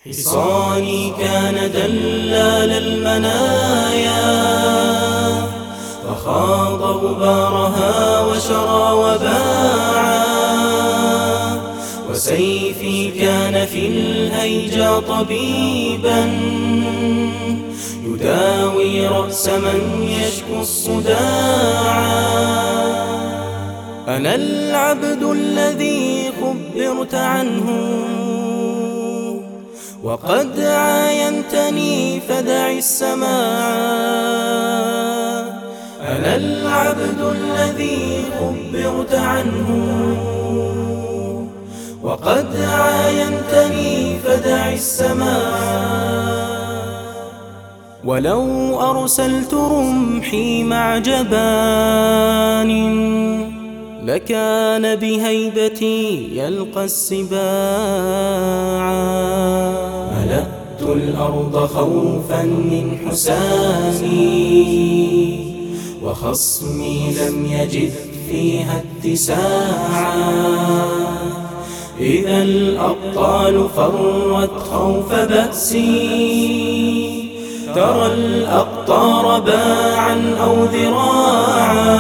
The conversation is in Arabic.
حصاني كان دلال المنايا، فخاض غبارها وشرى وباعا. وسيفي كان في الهيجا طبيبا، يداوي رأس من يشكو الصداعا. أنا العبد الذي خبرت عنه، وقد عاينتني فدع السماع. أنا العبد الذي خبرت عنه، وقد عاينتني فدع السماع. ولو أرسلت رمحي مع جبان، لكان بهيبتي يلقى السباع. ملأت الأرض خوفا من حسامي، وخصمي لم يجد فيها اتساعا. إذا الأبطال فرت خوف بأسي، ترى الأقطار باعا أو ذراعا.